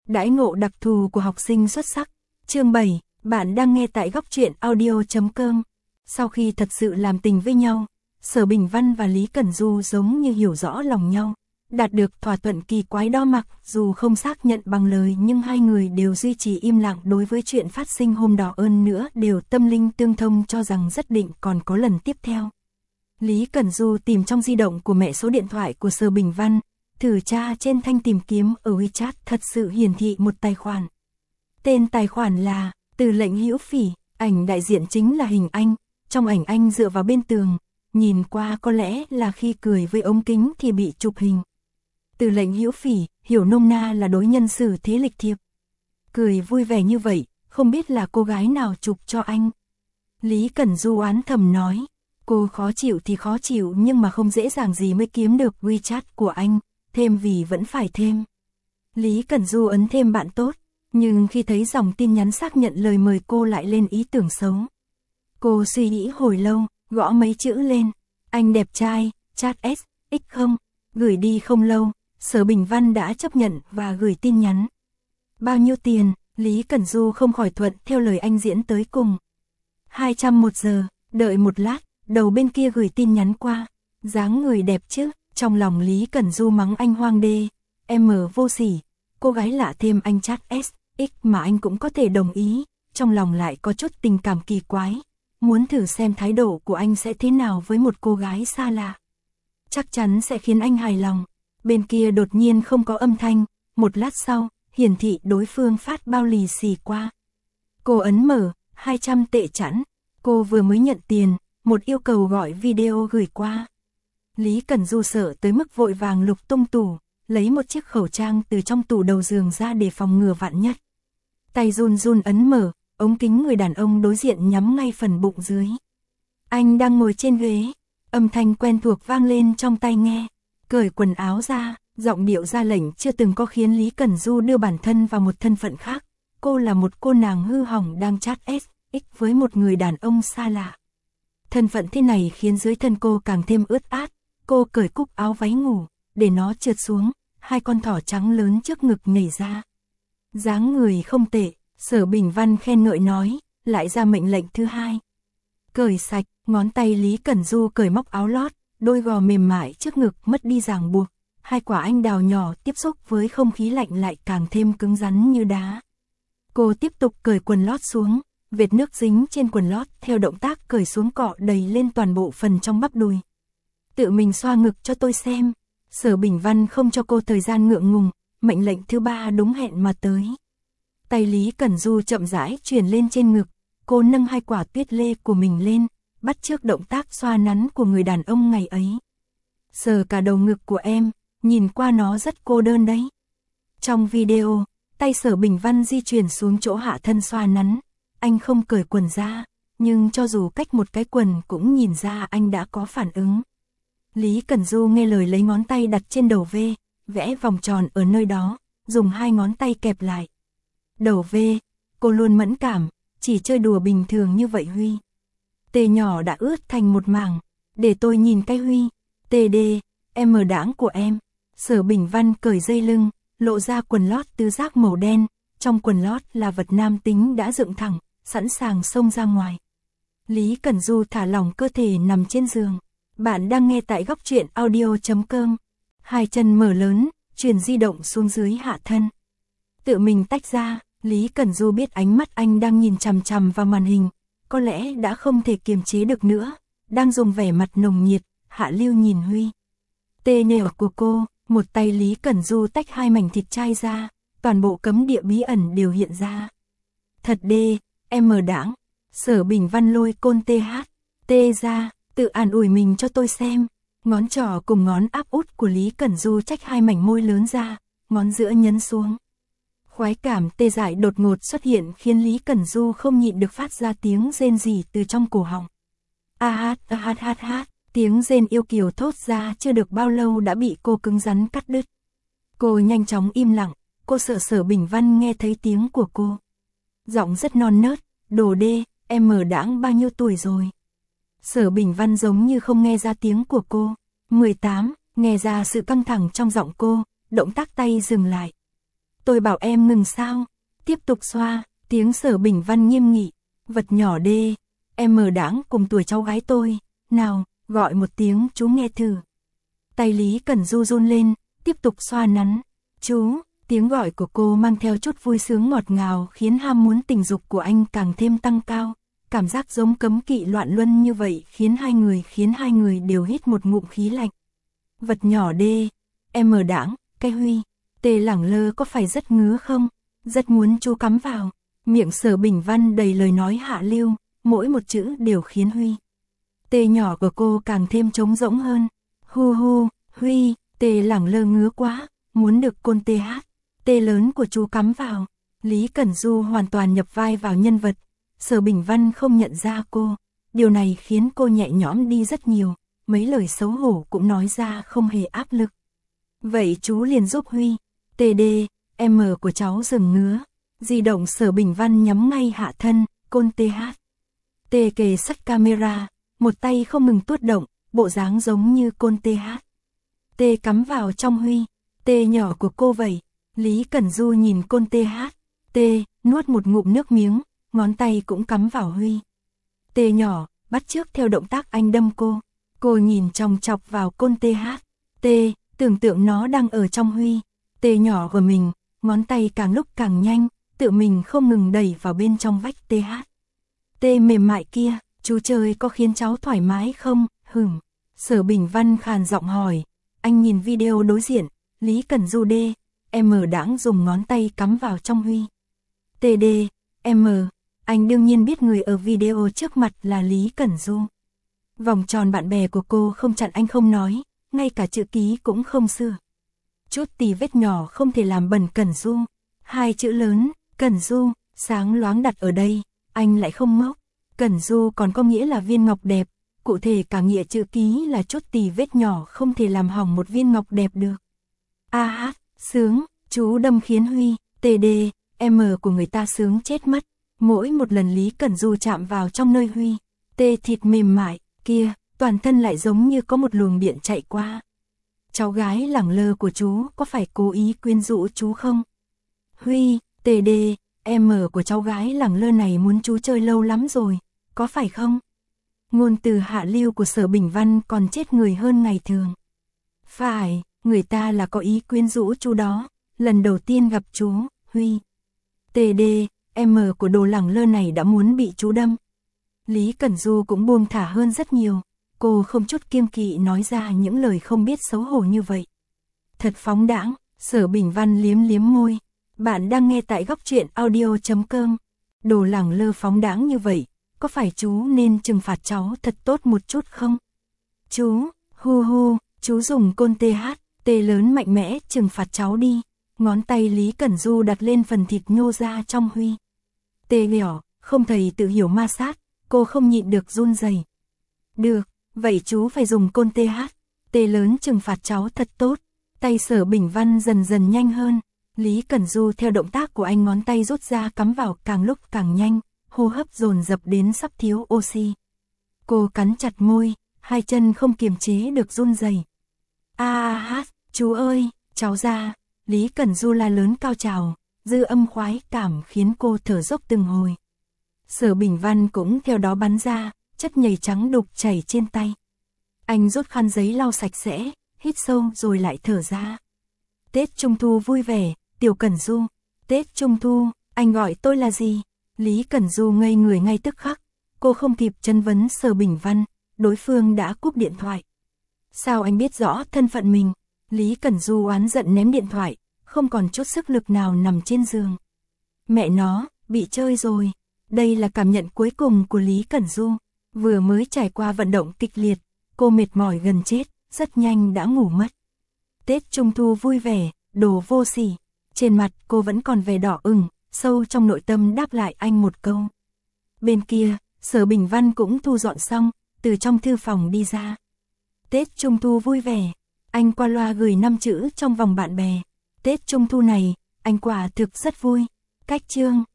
Đãi ngộ đặc thù của học sinh xuất sắc. Chương 7, bạn đang nghe tại góc truyện audio.com. Sau khi thật sự làm tình với nhau, Sở Bình Văn và Lý Cẩn Du giống như hiểu rõ lòng nhau, đạt được thỏa thuận kỳ quái đó, mặc dù không xác nhận bằng lời nhưng hai người đều duy trì im lặng đối với chuyện phát sinh hôm đó, hơn nữa đều tâm linh tương thông cho rằng rất định còn có lần tiếp theo. Lý Cẩn Du tìm trong di động của mẹ số điện thoại của Sở Bình Văn, thử tra trên thanh tìm kiếm ở WeChat, thật sự hiển thị một tài khoản. Tên tài khoản là Từ Lệnh Hữu Phỉ, ảnh đại diện chính là hình anh, trong ảnh anh dựa vào bên tường, nhìn qua có lẽ là khi cười với ống kính thì bị chụp hình. Từ Lệnh Hữu Phỉ, hiểu nôm na là đối nhân xử thế lịch thiệp. Cười vui vẻ như vậy, không biết là cô gái nào chụp cho anh. Lý Cẩn Du oán thầm nói, cô khó chịu thì khó chịu nhưng mà không dễ dàng gì mới kiếm được WeChat của anh, thêm vì vẫn phải thêm. Lý Cẩn Du ấn thêm bạn tốt, nhưng khi thấy dòng tin nhắn xác nhận lời mời cô lại lên ý tưởng xấu. Cô suy nghĩ hồi lâu, gõ mấy chữ lên, anh đẹp trai, chat S, X không, gửi đi không lâu, Sở Bình Văn đã chấp nhận và gửi tin nhắn. Bao nhiêu tiền? Lý Cẩn Du không khỏi thuận theo lời anh diễn tới cùng. 200 một giờ, đợi một lát, đầu bên kia gửi tin nhắn qua, dáng người đẹp chứ, trong lòng Lý Cẩn Du mắng anh hoang đê, em vô sỉ, cô gái lạ thêm anh chat S, X mà anh cũng có thể đồng ý, trong lòng lại có chút tình cảm kỳ quái, muốn thử xem thái độ của anh sẽ thế nào với một cô gái xa lạ. Chắc chắn sẽ khiến anh hài lòng. Bên kia đột nhiên không có âm thanh, một lát sau, hiển thị đối phương phát bao lì xì qua. Cô ấn mở, 200 tệ chẵn, cô vừa mới nhận tiền, một yêu cầu gọi video gửi qua. Lý Cẩn Du sợ tới mức vội vàng lục tung tủ, lấy một chiếc khẩu trang từ trong tủ đầu giường ra để phòng ngừa vạn nhất. Tay run run ấn mở, ống kính người đàn ông đối diện nhắm ngay phần bụng dưới. Anh đang ngồi trên ghế, âm thanh quen thuộc vang lên trong tai nghe. Cởi quần áo ra, giọng điệu ra lệnh chưa từng có khiến Lý Cẩn Du đưa bản thân vào một thân phận khác. Cô là một cô nàng hư hỏng đang chat S, X với một người đàn ông xa lạ. Thân phận thế này khiến dưới thân cô càng thêm ướt át. Cô cởi cúc áo váy ngủ, để nó trượt xuống, hai con thỏ trắng lớn trước ngực nhảy ra. Dáng người không tệ, Sở Bình Văn khen ngợi nói, lại ra mệnh lệnh thứ hai. Cởi sạch, ngón tay Lý Cẩn Du cởi móc áo lót, đôi gò mềm mại trước ngực mất đi ràng buộc, hai quả anh đào nhỏ tiếp xúc với không khí lạnh lại càng thêm cứng rắn như đá. Cô tiếp tục cởi quần lót xuống, vệt nước dính trên quần lót theo động tác cởi xuống cọ đầy lên toàn bộ phần trong bắp đùi. Tự mình xoa ngực cho tôi xem. Sở Bình Văn không cho cô thời gian ngượng ngùng, mệnh lệnh thứ ba đúng hẹn mà tới. Tay Lý Cẩn Du chậm rãi truyền lên trên ngực, cô nâng hai quả tuyết lê của mình lên, bắt chước động tác xoa nắn của người đàn ông ngày ấy. Sờ cả đầu ngực của em, nhìn qua nó rất cô đơn đấy. Trong video, tay Sở Bình Văn di chuyển xuống chỗ hạ thân xoa nắn, anh không cởi quần ra, nhưng cho dù cách một cái quần cũng nhìn ra anh đã có phản ứng. Lý Cẩn Du nghe lời lấy ngón tay đặt trên đầu V, vẽ vòng tròn ở nơi đó, dùng hai ngón tay kẹp lại. Đầu V, cô luôn mẫn cảm, chỉ chơi đùa bình thường như vậy Huy. Tê nhỏ đã ướt thành một mảng, để tôi nhìn cái Huy. TD, em đãng của em. Sở Bình Văn cởi dây lưng, lộ ra quần lót tứ giác màu đen, trong quần lót là vật nam tính đã dựng thẳng, sẵn sàng xông ra ngoài. Lý Cẩn Du thả lỏng cơ thể nằm trên giường. Bạn đang nghe tại góc truyện audio.com. Hai chân mở lớn, truyền di động xuống dưới hạ thân. Tự mình tách ra, Lý Cẩn Du biết ánh mắt anh đang nhìn chằm chằm vào màn hình, có lẽ đã không thể kiềm chế được nữa, đang dùng vẻ mặt nồng nhiệt, hạ lưu nhìn Huy. Tê nở của cô, một tay Lý Cẩn Du tách hai mảnh thịt chai ra, toàn bộ cấm địa bí ẩn đều hiện ra. Thật đê, em đãng. Sở Bình Văn lôi côn tê ra, tự an ủi mình cho tôi xem. Ngón trỏ cùng ngón áp út của Lý Cẩn Du trách hai mảnh môi lớn ra, ngón giữa nhấn xuống. Khoái cảm tê dại đột ngột xuất hiện khiến Lý Cẩn Du không nhịn được phát ra tiếng rên rỉ từ trong cổ họng. Hát, tiếng rên yêu kiều thốt ra chưa được bao lâu đã bị cô cứng rắn cắt đứt. Cô nhanh chóng im lặng, cô sợ Sở Bình Văn nghe thấy tiếng của cô. Giọng rất non nớt, đồ đê, em đãng bao nhiêu tuổi rồi? Sở Bình Văn giống như không nghe ra tiếng của cô. 18, nghe ra sự căng thẳng trong giọng cô, động tác tay dừng lại. Tôi bảo em ngừng sao? Tiếp tục xoa, tiếng Sở Bình Văn nghiêm nghị. Vật nhỏ đê, em đáng cùng tuổi cháu gái tôi. Nào, gọi một tiếng chú nghe thử. Tay Lý Cẩn Du run lên, tiếp tục xoa nắn. Chú, tiếng gọi của cô mang theo chút vui sướng ngọt ngào khiến ham muốn tình dục của anh càng thêm tăng cao. Cảm giác giống cấm kỵ loạn luân như vậy khiến hai người đều hít một ngụm khí lạnh. Vật nhỏ đê, em cái Huy, Tề Lẳng Lơ có phải rất ngứa không? Rất muốn chú cắm vào. Miệng Sở Bình Văn đầy lời nói hạ lưu, mỗi một chữ đều khiến Huy. Tề nhỏ của cô càng thêm trống rỗng hơn. Hu hu, Huy, Tề Lẳng Lơ ngứa quá, muốn được côn TH. Tê lớn của chú cắm vào. Lý Cẩn Du hoàn toàn nhập vai vào nhân vật. Sở Bình Văn không nhận ra cô. Điều này khiến cô nhẹ nhõm đi rất nhiều. Mấy lời xấu hổ cũng nói ra không hề áp lực. Vậy chú liền giúp Huy. TD, M của cháu dừng ngứa. Di động Sở Bình Văn nhắm ngay hạ thân, côn TH. T kề sát camera, một tay không ngừng tuốt động, bộ dáng giống như côn TH. T cắm vào trong Huy. T nhỏ của cô vậy. Lý Cẩn Du nhìn côn TH. T, nuốt một ngụm nước miếng, ngón tay cũng cắm vào Huy. T nhỏ, bắt chước theo động tác anh đâm cô. Cô nhìn chòng chọc vào côn TH. T, tưởng tượng nó đang ở trong Huy. T nhỏ của mình, ngón tay càng lúc càng nhanh, tự mình không ngừng đẩy vào bên trong vách TH. T mềm mại kia, chú chơi có khiến cháu thoải mái không? Sở Bình Văn khàn giọng hỏi. Anh nhìn video đối diện, Lý Cẩn Du D, M đang dùng ngón tay cắm vào trong Huy. TD, M, anh đương nhiên biết người ở video trước mặt là Lý Cẩn Du. Vòng tròn bạn bè của cô không chặn anh không nói, ngay cả chữ ký cũng không sửa. Chút tì vết nhỏ không thể làm bẩn Cẩn Du. Hai chữ lớn, Cẩn Du, sáng loáng đặt ở đây, anh lại không ngốc. Cẩn Du còn có nghĩa là viên ngọc đẹp, cụ thể cả nghĩa chữ ký là chút tì vết nhỏ không thể làm hỏng một viên ngọc đẹp được. Sướng, chú đâm khiến Huy, TD, M của người ta sướng chết mất. Mỗi một lần Lý Cẩn Du chạm vào trong nơi Huy, tê thịt mềm mại, kia, toàn thân lại giống như có một luồng điện chạy qua. Cháu gái Lẳng Lơ của chú có phải cố ý quyến rũ chú không? Huy, TD, M của cháu gái Lẳng Lơ này muốn chú chơi lâu lắm rồi, có phải không? Ngôn từ hạ lưu của Sở Bình Văn còn chết người hơn ngày thường. Phải, người ta là có ý quyến rũ chú đó, lần đầu tiên gặp chú, Huy. TD, M của đồ Lẳng Lơ này đã muốn bị chú đâm. Lý Cẩn Du cũng buông thả hơn rất nhiều, cô không chút kiêng kỵ nói ra những lời không biết xấu hổ như vậy. Thật phóng đãng, Sở Bình Văn liếm liếm môi. Bạn đang nghe tại góc truyện audio.com. Đồ Lẳng Lơ phóng đãng như vậy, có phải chú nên trừng phạt cháu thật tốt một chút không? Chú, hu hu, chú dùng côn TH, T lớn mạnh mẽ trừng phạt cháu đi. Ngón tay Lý Cẩn Du đặt lên phần thịt nhô ra trong Huy. T nhỏ, không thầy tự hiểu ma sát, cô không nhịn được run rẩy. Được, vậy chú phải dùng côn TH, T lớn trừng phạt cháu thật tốt. Tay Sở Bình Văn dần dần nhanh hơn. Lý Cẩn Du theo động tác của anh ngón tay rút ra cắm vào càng lúc càng nhanh, hô hấp dồn dập đến sắp thiếu oxy. Cô cắn chặt môi, hai chân không kiềm chế được run rẩy. Chú ơi, cháu ra. Lý Cẩn Du la lớn cao trào, dư âm khoái cảm khiến cô thở dốc từng hồi. Sở Bình Văn cũng theo đó bắn ra, chất nhầy trắng đục chảy trên tay. Anh rút khăn giấy lau sạch sẽ, hít sâu rồi lại thở ra. Tết Trung Thu vui vẻ, Tiểu Cẩn Du. Tết Trung Thu, anh gọi tôi là gì? Lý Cẩn Du ngây người ngay tức khắc. Cô không kịp chất vấn Sở Bình Văn, đối phương đã cúp điện thoại. Sao anh biết rõ thân phận mình? Lý Cẩn Du oán giận ném điện thoại, không còn chút sức lực nào nằm trên giường. Mẹ nó, bị chơi rồi. Đây là cảm nhận cuối cùng của Lý Cẩn Du. Vừa mới trải qua vận động kịch liệt, cô mệt mỏi gần chết, rất nhanh đã ngủ mất. Tết Trung Thu vui vẻ, đồ vô sỉ. Trên mặt cô vẫn còn vẻ đỏ ửng, sâu trong nội tâm đáp lại anh một câu. Bên kia, Sở Bình Văn cũng thu dọn xong, từ trong thư phòng đi ra. Tết Trung Thu vui vẻ. Anh qua loa gửi 5 chữ trong vòng bạn bè. Tết Trung Thu này, anh quả thực rất vui. Cách chương